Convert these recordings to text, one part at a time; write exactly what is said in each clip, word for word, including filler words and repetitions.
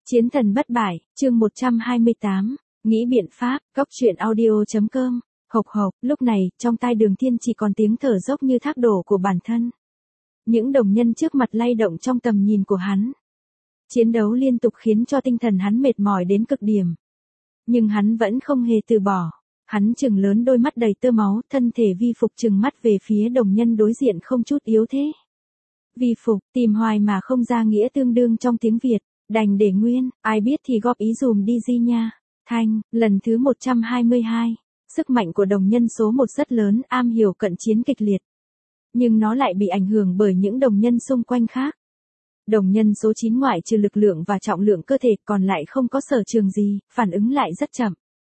Chiến thần bất bại, chương một trăm hai mươi tám, nghĩ biện pháp, góc truyện audio.com, hộc hộc, lúc này, trong tai Đường Thiên chỉ còn tiếng thở dốc như thác đổ của bản thân. Những đồng nhân trước mặt lay động trong tầm nhìn của hắn. Chiến đấu liên tục khiến cho tinh thần hắn mệt mỏi đến cực điểm. Nhưng hắn vẫn không hề từ bỏ. Hắn trừng lớn đôi mắt đầy tơ máu, thân thể vi phục trừng mắt về phía đồng nhân đối diện không chút yếu thế. Vi phục, tìm hoài mà không ra nghĩa tương đương trong tiếng Việt, đành để nguyên, ai biết thì góp ý dùm đi di nha. Thanh, lần thứ một trăm hai mươi hai, sức mạnh của đồng nhân số một rất lớn, am hiểu cận chiến kịch liệt. Nhưng nó lại bị ảnh hưởng bởi những đồng nhân xung quanh khác. Đồng nhân số chín ngoại trừ lực lượng và trọng lượng cơ thể còn lại không có sở trường gì, phản ứng lại rất chậm.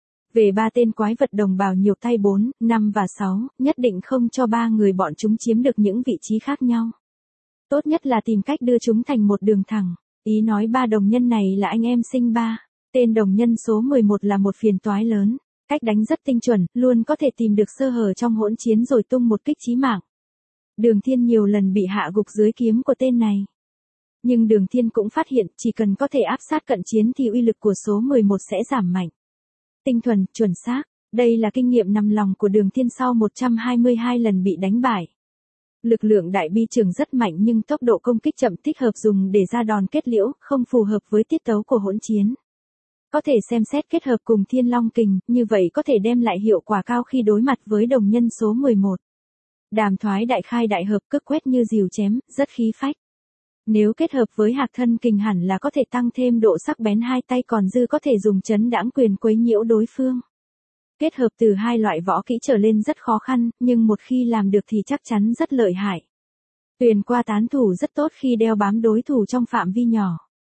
Về ba tên quái vật đồng bào nhiều tay bốn, năm và sáu, nhất định không cho ba người bọn chúng chiếm được những vị trí khác nhau. Tốt nhất là tìm cách đưa chúng thành một đường thẳng. Ý nói ba đồng nhân này là anh em sinh ba. Tên đồng nhân số mười một là một phiền toái lớn. Cách đánh rất tinh chuẩn, luôn có thể tìm được sơ hở trong hỗn chiến rồi tung một kích chí mạng. Đường Thiên nhiều lần bị hạ gục dưới kiếm của tên này. Nhưng Đường Thiên cũng phát hiện chỉ cần có thể áp sát cận chiến thì uy lực của số mười một sẽ giảm mạnh. Tinh thuần, chuẩn xác, đây là kinh nghiệm nằm lòng của Đường Thiên sau một trăm hai mươi hai lần bị đánh bại. Lực lượng đại bi trường rất mạnh nhưng tốc độ công kích chậm, thích hợp dùng để ra đòn kết liễu, không phù hợp với tiết tấu của hỗn chiến. Có thể xem xét kết hợp cùng Thiên Long Kình, như vậy có thể đem lại hiệu quả cao khi đối mặt với đồng nhân số mười một. Đàm thoái đại khai đại hợp, cước quét như rìu chém, rất khí phách. Nếu kết hợp với Hạc Thân Kình hẳn là có thể tăng thêm độ sắc bén, hai tay còn dư có thể dùng chấn đãng quyền quấy nhiễu đối phương. Kết hợp từ hai loại võ kỹ trở lên rất khó khăn, nhưng một khi làm được thì chắc chắn rất lợi hại. Tuyền qua tán thủ rất tốt khi đeo bám đối thủ trong phạm vi nhỏ.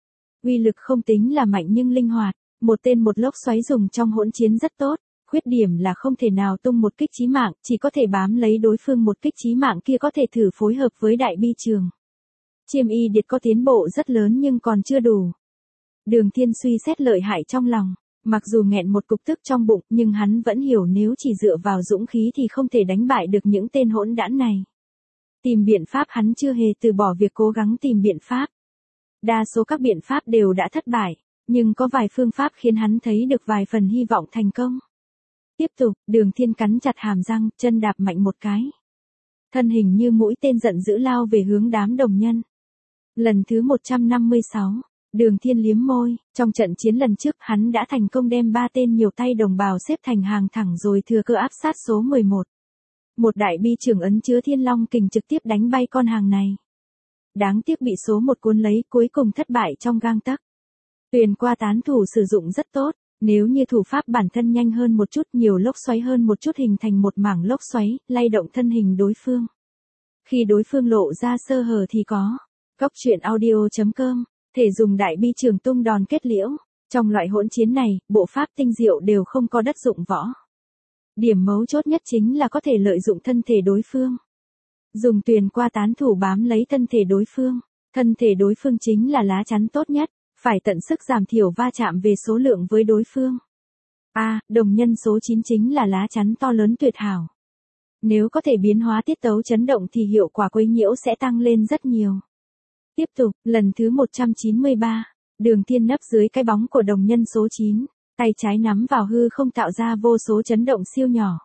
Uy lực không tính là mạnh nhưng linh hoạt, một tên một lốc xoáy dùng trong hỗn chiến rất tốt. Khuyết điểm là không thể nào tung một kích chí mạng, chỉ có thể bám lấy đối phương một kích chí mạng kia, có thể thử phối hợp với đại bi trường. Chiêm y điệt có tiến bộ rất lớn nhưng còn chưa đủ. Đường Thiên suy xét lợi hại trong lòng, mặc dù nghẹn một cục tức trong bụng nhưng hắn vẫn hiểu nếu chỉ dựa vào dũng khí thì không thể đánh bại được những tên hỗn đản này. Tìm biện pháp, hắn chưa hề từ bỏ việc cố gắng tìm biện pháp. Đa số các biện pháp đều đã thất bại, nhưng có vài phương pháp khiến hắn thấy được vài phần hy vọng thành công. Tiếp tục, Đường Thiên cắn chặt hàm răng, chân đạp mạnh một cái. Thân hình như mũi tên giận dữ lao về hướng đám đồng nhân. Lần thứ một trăm năm mươi sáu, Đường Thiên liếm môi, trong trận chiến lần trước hắn đã thành công đem ba tên nhiều tay đồng bào xếp thành hàng thẳng rồi thừa cơ áp sát số mười một. Một đại bi trường ấn chứa Thiên Long Kình trực tiếp đánh bay con hàng này. Đáng tiếc bị số một cuốn lấy, cuối cùng thất bại trong gang tấc. Tuyền qua tán thủ sử dụng rất tốt, nếu như thủ pháp bản thân nhanh hơn một chút, nhiều lốc xoáy hơn một chút hình thành một mảng lốc xoáy, lay động thân hình đối phương. Khi đối phương lộ ra sơ hở thì có. Góc truyện audio.com, thể dùng đại bi trường tung đòn kết liễu. Trong loại hỗn chiến này, bộ pháp tinh diệu đều không có đất dụng võ. Điểm mấu chốt nhất chính là có thể lợi dụng thân thể đối phương. Dùng tuyền qua tán thủ bám lấy thân thể đối phương. Thân thể đối phương chính là lá chắn tốt nhất, phải tận sức giảm thiểu va chạm về số lượng với đối phương. A, à, đồng nhân số chín chính là lá chắn to lớn tuyệt hảo. Nếu có thể biến hóa tiết tấu chấn động thì hiệu quả quấy nhiễu sẽ tăng lên rất nhiều. Tiếp tục, lần thứ một trăm chín mươi ba, Đường Thiên nấp dưới cái bóng của đồng nhân số chín, tay trái nắm vào hư không tạo ra vô số chấn động siêu nhỏ.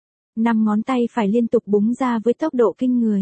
Năm ngón tay phải liên tục búng ra với tốc độ kinh người.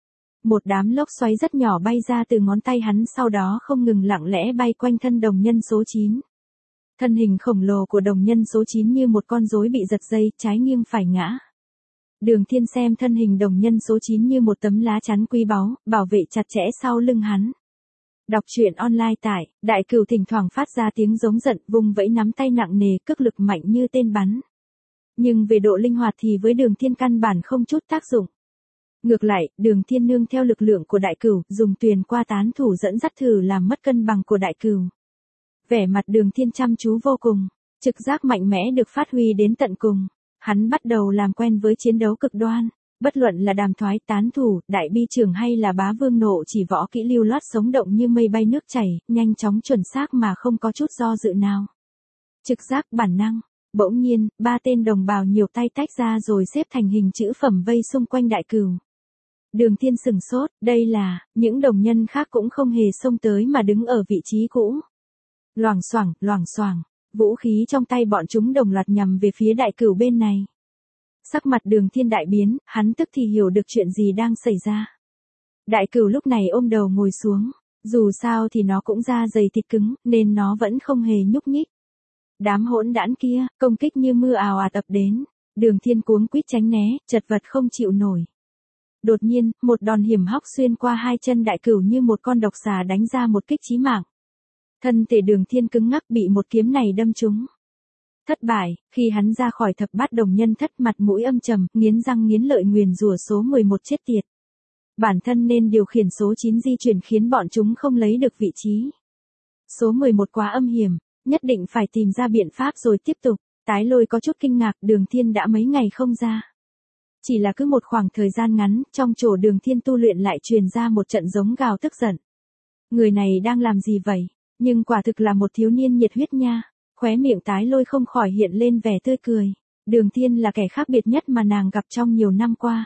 Một đám lốc xoáy rất nhỏ bay ra từ ngón tay hắn, sau đó không ngừng lặng lẽ bay quanh thân đồng nhân số chín. Thân hình khổng lồ của đồng nhân số chín như một con rối bị giật dây, trái nghiêng phải ngã. Đường Thiên xem thân hình đồng nhân số chín như một tấm lá chắn quý báu, bảo vệ chặt chẽ sau lưng hắn. Đọc truyện online tại, Đại Cửu thỉnh thoảng phát ra tiếng giống giận, vùng vẫy nắm tay nặng nề, cước lực mạnh như tên bắn. Nhưng về độ linh hoạt thì với Đường Thiên căn bản không chút tác dụng. Ngược lại, Đường Thiên nương theo lực lượng của Đại Cửu, dùng tuyền qua tán thủ dẫn dắt thử làm mất cân bằng của Đại Cửu. Vẻ mặt Đường Thiên chăm chú vô cùng, trực giác mạnh mẽ được phát huy đến tận cùng. Hắn bắt đầu làm quen với chiến đấu cực đoan, bất luận là đàm thoái, tán thủ, đại bi trường hay là bá vương nộ chỉ võ kỹ lưu loát sống động như mây bay nước chảy, nhanh chóng chuẩn xác mà không có chút do dự nào. Trực giác, bản năng. Bỗng nhiên, ba tên đồng bào nhiều tay tách ra rồi xếp thành hình chữ phẩm vây xung quanh Đại Cửu. Đường Thiên sừng sốt, đây là, những đồng nhân khác cũng không hề xông tới mà đứng ở vị trí cũ. Loảng xoảng, loảng xoảng, vũ khí trong tay bọn chúng đồng loạt nhằm về phía đại cửu bên này. Sắc mặt Đường Thiên đại biến, hắn tức thì hiểu được chuyện gì đang xảy ra. Đại cửu lúc này ôm đầu ngồi xuống, dù sao thì nó cũng da dày thịt cứng, nên nó vẫn không hề nhúc nhích. Đám hỗn đản kia, công kích như mưa ào ạt ập đến, Đường Thiên cuống quýt tránh né, chật vật không chịu nổi. Đột nhiên, một đòn hiểm hóc xuyên qua hai chân đại cửu như một con độc xà đánh ra một kích chí mạng. Thân thể Đường Thiên cứng ngắc bị một kiếm này đâm trúng. Thất bại, khi hắn ra khỏi thập bát đồng nhân thất, mặt mũi âm trầm, nghiến răng nghiến lợi nguyền rủa số mười một chết tiệt. Bản thân nên điều khiển số chín di chuyển khiến bọn chúng không lấy được vị trí. Số mười một quá âm hiểm, nhất định phải tìm ra biện pháp rồi tiếp tục. Tái Lôi có chút kinh ngạc, Đường Thiên đã mấy ngày không ra. Chỉ là cứ một khoảng thời gian ngắn, trong chỗ Đường Thiên tu luyện lại truyền ra một trận giống gào tức giận. Người này đang làm gì vậy? Nhưng quả thực là một thiếu niên nhiệt huyết nha. Khóe miệng Tái Lôi không khỏi hiện lên vẻ tươi cười. Đường Thiên là kẻ khác biệt nhất mà nàng gặp trong nhiều năm qua.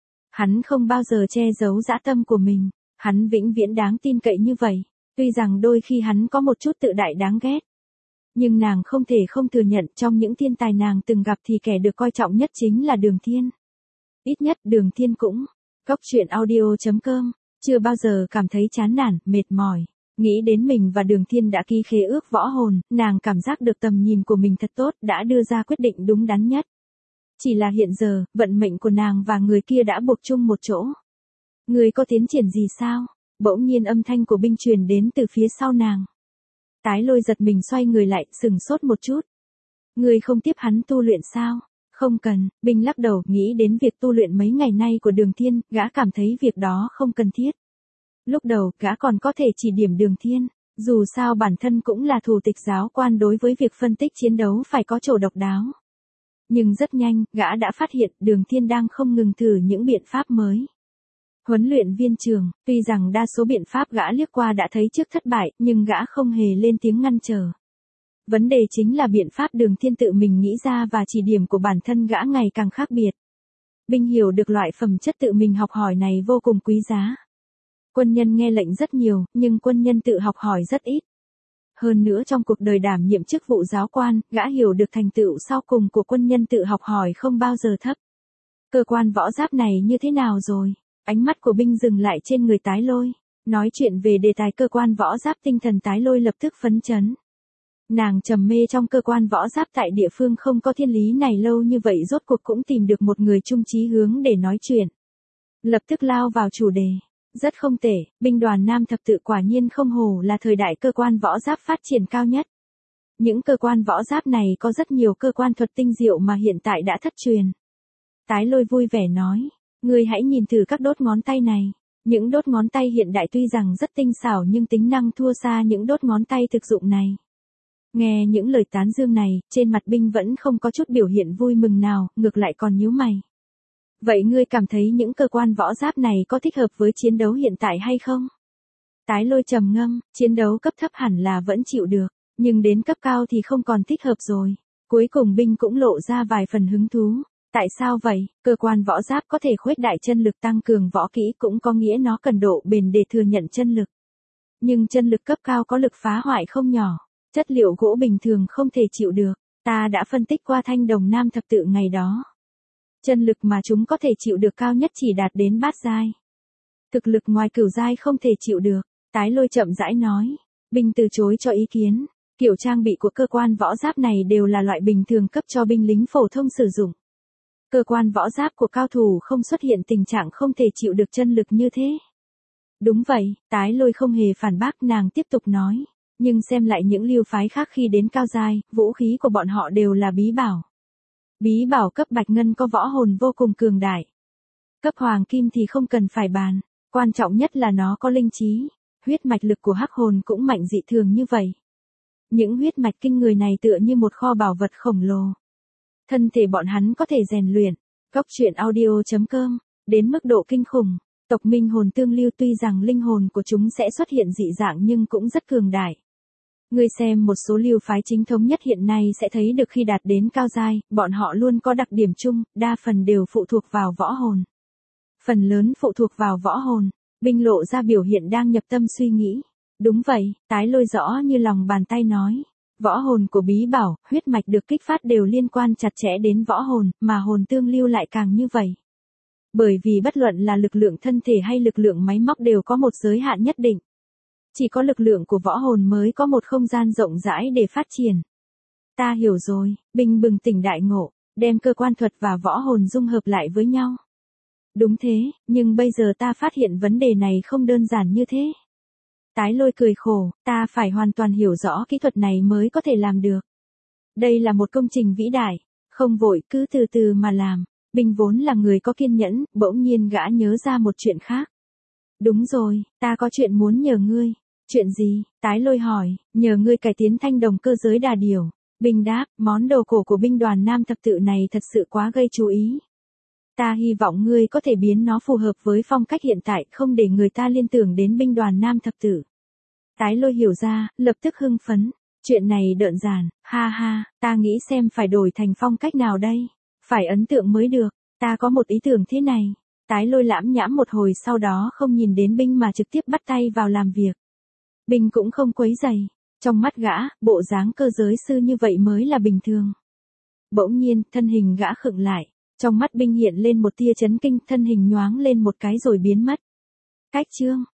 Hắn không bao giờ che giấu dã tâm của mình. Hắn vĩnh viễn đáng tin cậy như vậy. Tuy rằng đôi khi hắn có một chút tự đại đáng ghét. Nhưng nàng không thể không thừa nhận trong những thiên tài nàng từng gặp thì kẻ được coi trọng nhất chính là Đường Thiên. Ít nhất Đường Thiên cũng. Góc truyện audio chấm com. Chưa bao giờ cảm thấy chán nản, mệt mỏi. Nghĩ đến mình và Đường Thiên đã ký khế ước võ hồn, nàng cảm giác được tầm nhìn của mình thật tốt, đã đưa ra quyết định đúng đắn nhất. Chỉ là hiện giờ, vận mệnh của nàng và người kia đã buộc chung một chỗ. Người có tiến triển gì sao? Bỗng nhiên âm thanh của binh truyền đến từ phía sau nàng. Tái Lôi giật mình xoay người lại, sừng sốt một chút. Người không tiếp hắn tu luyện sao? Không cần, binh lắc đầu, nghĩ đến việc tu luyện mấy ngày nay của Đường Thiên, gã cảm thấy việc đó không cần thiết. Lúc đầu, gã còn có thể chỉ điểm Đường Thiên, dù sao bản thân cũng là thủ tịch giáo quan, đối với việc phân tích chiến đấu phải có chỗ độc đáo. Nhưng rất nhanh, gã đã phát hiện Đường Thiên đang không ngừng thử những biện pháp mới. Huấn luyện viên trường, tuy rằng đa số biện pháp gã liếc qua đã thấy trước thất bại, nhưng gã không hề lên tiếng ngăn trở. Vấn đề chính là biện pháp Đường Thiên tự mình nghĩ ra và chỉ điểm của bản thân gã ngày càng khác biệt. Binh hiểu được loại phẩm chất tự mình học hỏi này vô cùng quý giá. Quân nhân nghe lệnh rất nhiều, nhưng quân nhân tự học hỏi rất ít. Hơn nữa trong cuộc đời đảm nhiệm chức vụ giáo quan, gã hiểu được thành tựu sau cùng của quân nhân tự học hỏi không bao giờ thấp. Cơ quan võ giáp này như thế nào rồi? Ánh mắt của binh dừng lại trên người Tái Lôi. Nói chuyện về đề tài cơ quan võ giáp, tinh thần Tái Lôi lập tức phấn chấn. Nàng trầm mê trong cơ quan võ giáp tại địa phương không có thiên lý này lâu như vậy, rốt cuộc cũng tìm được một người chung chí hướng để nói chuyện. Lập tức lao vào chủ đề. Rất không tệ, binh đoàn Nam thập tự quả nhiên không hổ là thời đại cơ quan võ giáp phát triển cao nhất. Những cơ quan võ giáp này có rất nhiều cơ quan thuật tinh diệu mà hiện tại đã thất truyền. Tái Lôi vui vẻ nói, ngươi hãy nhìn thử các đốt ngón tay này. Những đốt ngón tay hiện đại tuy rằng rất tinh xảo nhưng tính năng thua xa những đốt ngón tay thực dụng này. Nghe những lời tán dương này, trên mặt binh vẫn không có chút biểu hiện vui mừng nào, ngược lại còn nhíu mày. Vậy ngươi cảm thấy những cơ quan võ giáp này có thích hợp với chiến đấu hiện tại hay không? Tái Lôi trầm ngâm, chiến đấu cấp thấp hẳn là vẫn chịu được, nhưng đến cấp cao thì không còn thích hợp rồi. Cuối cùng binh cũng lộ ra vài phần hứng thú. Tại sao vậy? Cơ quan võ giáp có thể khuếch đại chân lực, tăng cường võ kỹ, cũng có nghĩa nó cần độ bền để thừa nhận chân lực. Nhưng chân lực cấp cao có lực phá hoại không nhỏ, chất liệu gỗ bình thường không thể chịu được. Ta đã phân tích qua thanh đồng Nam thập tự ngày đó. Chân lực mà chúng có thể chịu được cao nhất chỉ đạt đến bát giai. Thực lực ngoài cửu giai không thể chịu được. Tái Lôi chậm rãi nói. Binh từ chối cho ý kiến. Kiểu trang bị của cơ quan võ giáp này đều là loại bình thường cấp cho binh lính phổ thông sử dụng. Cơ quan võ giáp của cao thủ không xuất hiện tình trạng không thể chịu được chân lực như thế. Đúng vậy, Tái Lôi không hề phản bác, nàng tiếp tục nói. Nhưng xem lại những lưu phái khác khi đến cao giai, vũ khí của bọn họ đều là bí bảo. Bí bảo cấp bạch ngân có võ hồn vô cùng cường đại. Cấp hoàng kim thì không cần phải bàn, quan trọng nhất là nó có linh trí. Huyết mạch lực của hắc hồn cũng mạnh dị thường như vậy. Những huyết mạch kinh người này tựa như một kho bảo vật khổng lồ. Thân thể bọn hắn có thể rèn luyện. Góc truyện audio chấm com. Đến mức độ kinh khủng. Tộc minh hồn tương lưu, tuy rằng linh hồn của chúng sẽ xuất hiện dị dạng nhưng cũng rất cường đại. Ngươi xem một số lưu phái chính thống nhất hiện nay sẽ thấy được khi đạt đến cao giai, bọn họ luôn có đặc điểm chung, đa phần đều phụ thuộc vào võ hồn. Phần lớn phụ thuộc vào võ hồn. Binh lộ ra biểu hiện đang nhập tâm suy nghĩ. Đúng vậy, Tái Lôi rõ như lòng bàn tay nói. Võ hồn của bí bảo, huyết mạch được kích phát đều liên quan chặt chẽ đến võ hồn, mà hồn tương lưu lại càng như vậy. Bởi vì bất luận là lực lượng thân thể hay lực lượng máy móc đều có một giới hạn nhất định. Chỉ có lực lượng của võ hồn mới có một không gian rộng rãi để phát triển. Ta hiểu rồi, Bình bừng tỉnh đại ngộ, đem cơ quan thuật và võ hồn dung hợp lại với nhau. Đúng thế, nhưng bây giờ ta phát hiện vấn đề này không đơn giản như thế. Tái Lôi cười khổ, ta phải hoàn toàn hiểu rõ kỹ thuật này mới có thể làm được. Đây là một công trình vĩ đại, không vội, cứ từ từ mà làm. Bình vốn là người có kiên nhẫn, bỗng nhiên gã nhớ ra một chuyện khác. Đúng rồi, ta có chuyện muốn nhờ ngươi. Chuyện gì? Tái Lôi hỏi, nhờ ngươi cải tiến thanh đồng cơ giới đà điểu. Bình đáp, món đồ cổ của binh đoàn Nam thập tự này thật sự quá gây chú ý. Ta hy vọng ngươi có thể biến nó phù hợp với phong cách hiện tại, không để người ta liên tưởng đến binh đoàn Nam thập tự. Tái Lôi hiểu ra, lập tức hưng phấn. Chuyện này đơn giản, ha ha, ta nghĩ xem phải đổi thành phong cách nào đây. Phải ấn tượng mới được, ta có một ý tưởng thế này. Tái Lôi lãm nhãm một hồi sau đó không nhìn đến Binh mà trực tiếp bắt tay vào làm việc. Binh cũng không quấy rầy. Trong mắt gã, bộ dáng cơ giới sư như vậy mới là bình thường. Bỗng nhiên, thân hình gã khựng lại. Trong mắt Binh hiện lên một tia chấn kinh, thân hình nhoáng lên một cái rồi biến mất. Cách chương